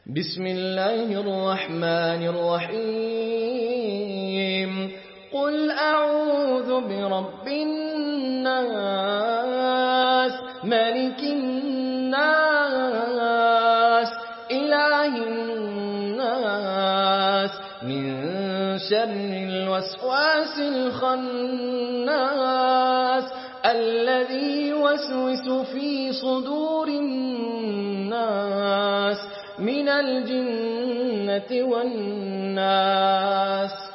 بسم الله الرحمن الرحيم قل أعوذ برب الناس ملك الناس إله الناس من شر الوسواس الخناس الذي يوسوس في صدور الناس من الجنة والناس